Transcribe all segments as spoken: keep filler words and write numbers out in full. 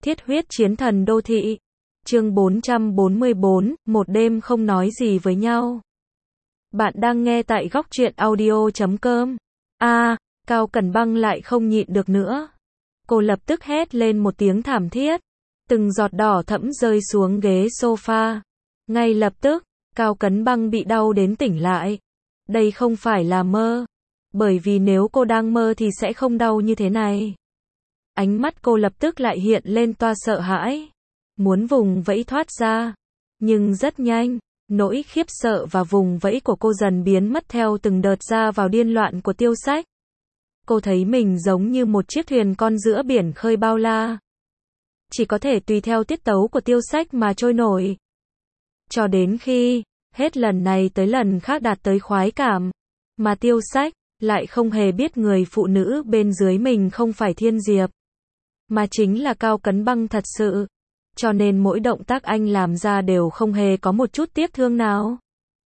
Thiết huyết chiến thần đô thị. Chương bốn trăm bốn mươi bốn, một đêm không nói gì với nhau. Bạn đang nghe tại góc truyện audio chấm com. A, à, Cao Cẩn Băng lại không nhịn được nữa. Cô lập tức hét lên một tiếng thảm thiết. Từng giọt đỏ thẫm rơi xuống ghế sofa. Ngay lập tức, Cao Cẩn Băng bị đau đến tỉnh lại. Đây không phải là mơ. Bởi vì nếu cô đang mơ thì sẽ không đau như thế này. Ánh mắt cô lập tức lại hiện lên toa sợ hãi. Muốn vùng vẫy thoát ra. Nhưng rất nhanh, nỗi khiếp sợ và vùng vẫy của cô dần biến mất theo từng đợt ra vào điên loạn của Tiêu Sách. Cô thấy mình giống như một chiếc thuyền con giữa biển khơi bao la. Chỉ có thể tùy theo tiết tấu của Tiêu Sách mà trôi nổi. Cho đến khi, hết lần này tới lần khác đạt tới khoái cảm. Mà Tiêu Sách lại không hề biết người phụ nữ bên dưới mình không phải Thiên Diệp. Mà chính là Cao Cẩn Băng thật sự. Cho nên mỗi động tác anh làm ra đều không hề có một chút tiếc thương nào.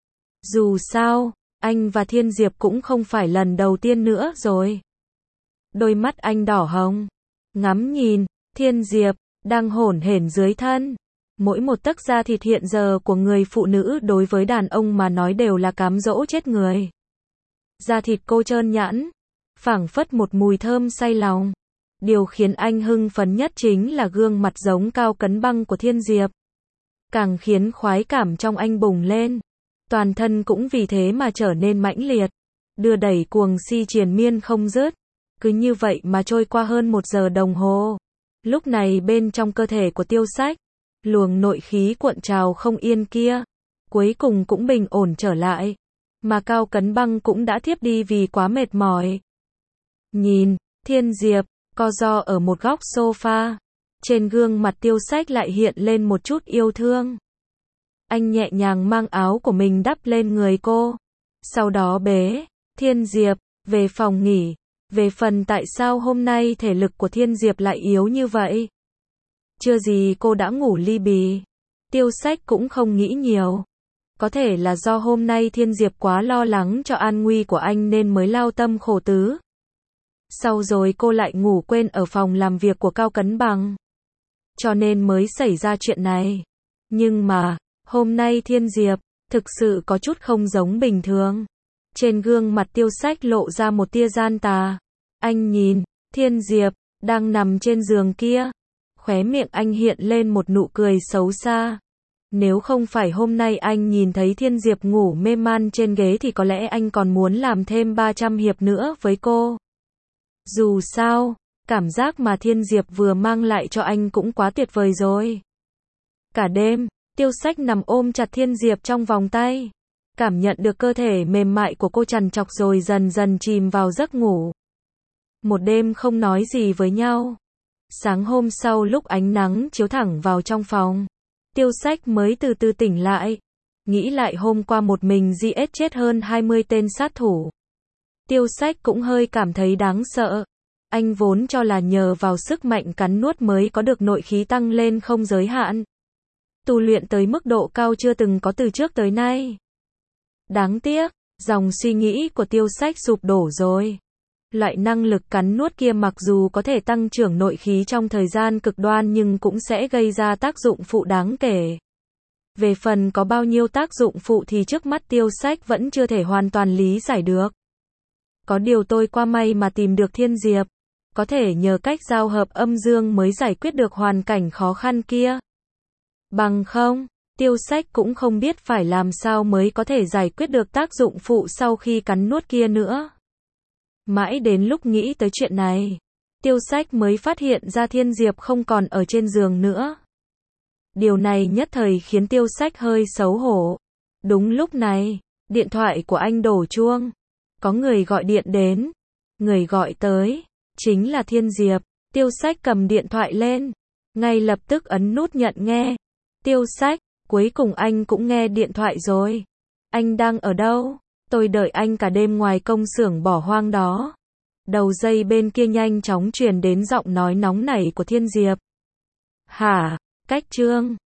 Dù sao, anh và Thiên Diệp cũng không phải lần đầu tiên nữa rồi. Đôi mắt anh đỏ hồng. Ngắm nhìn, Thiên Diệp, đang hổn hển dưới thân. Mỗi một tấc da thịt hiện giờ của người phụ nữ đối với đàn ông mà nói đều là cám dỗ chết người. Da thịt cô trơn nhẵn, phảng phất một mùi thơm say lòng. Điều khiến anh hưng phấn nhất chính là gương mặt giống Cao Cẩn Băng của Thiên Diệp. Càng khiến khoái cảm trong anh bùng lên. Toàn thân cũng vì thế mà trở nên mãnh liệt. Đưa đẩy cuồng si triền miên không dứt. Cứ như vậy mà trôi qua hơn một giờ đồng hồ. Lúc này bên trong cơ thể của Tiêu Sách, luồng nội khí cuộn trào không yên kia, cuối cùng cũng bình ổn trở lại. Mà Cao Cẩn Băng cũng đã thiếp đi vì quá mệt mỏi. Nhìn, Thiên Diệp co ro ở một góc sofa. Trên gương mặt Tiêu Sách lại hiện lên một chút yêu thương. Anh nhẹ nhàng mang áo của mình đắp lên người cô. Sau đó bế Thiên Diệp về phòng nghỉ. Về phần tại sao hôm nay thể lực của Thiên Diệp lại yếu như vậy. Chưa gì cô đã ngủ li bì. Tiêu Sách cũng không nghĩ nhiều. Có thể là do hôm nay Thiên Diệp quá lo lắng cho an nguy của anh nên mới lao tâm khổ tứ. Sau rồi cô lại ngủ quên ở phòng làm việc của Cao Cẩn Băng. Cho nên mới xảy ra chuyện này. Nhưng mà, hôm nay Thiên Diệp, thực sự có chút không giống bình thường. Trên gương mặt Tiêu Sách lộ ra một tia gian tà. Anh nhìn, Thiên Diệp, đang nằm trên giường kia. Khóe miệng anh hiện lên một nụ cười xấu xa. Nếu không phải hôm nay anh nhìn thấy Thiên Diệp ngủ mê man trên ghế thì có lẽ anh còn muốn làm thêm ba trăm hiệp nữa với cô. Dù sao, cảm giác mà Thiên Diệp vừa mang lại cho anh cũng quá tuyệt vời rồi. Cả đêm, Tiêu Sách nằm ôm chặt Thiên Diệp trong vòng tay. Cảm nhận được cơ thể mềm mại của cô trằn trọc rồi dần dần chìm vào giấc ngủ. Một đêm không nói gì với nhau. Sáng hôm sau lúc ánh nắng chiếu thẳng vào trong phòng, Tiêu Sách mới từ từ tỉnh lại. Nghĩ lại hôm qua một mình giết chết hơn hai mươi tên sát thủ. Tiêu Sách cũng hơi cảm thấy đáng sợ. Anh vốn cho là nhờ vào sức mạnh cắn nuốt mới có được nội khí tăng lên không giới hạn. Tu luyện tới mức độ cao chưa từng có từ trước tới nay. Đáng tiếc, dòng suy nghĩ của Tiêu Sách sụp đổ rồi. Loại năng lực cắn nuốt kia mặc dù có thể tăng trưởng nội khí trong thời gian cực đoan nhưng cũng sẽ gây ra tác dụng phụ đáng kể. Về phần có bao nhiêu tác dụng phụ thì trước mắt Tiêu Sách vẫn chưa thể hoàn toàn lý giải được. Có điều tôi qua may mà tìm được Thiên Diệp. Có thể nhờ cách giao hợp âm dương mới giải quyết được hoàn cảnh khó khăn kia. Bằng không, Tiêu Sách cũng không biết phải làm sao mới có thể giải quyết được tác dụng phụ sau khi cắn nuốt kia nữa. Mãi đến lúc nghĩ tới chuyện này, Tiêu Sách mới phát hiện ra Thiên Diệp không còn ở trên giường nữa. Điều này nhất thời khiến Tiêu Sách hơi xấu hổ. Đúng lúc này, điện thoại của anh đổ chuông. Có người gọi điện đến. Người gọi tới, chính là Thiên Diệp. Tiêu Sách cầm điện thoại lên. Ngay lập tức ấn nút nhận nghe. Tiêu Sách, cuối cùng anh cũng nghe điện thoại rồi. Anh đang ở đâu? Tôi đợi anh cả đêm ngoài công xưởng bỏ hoang đó. Đầu dây bên kia nhanh chóng truyền đến giọng nói nóng nảy của Thiên Diệp. Hả? Cách Trương.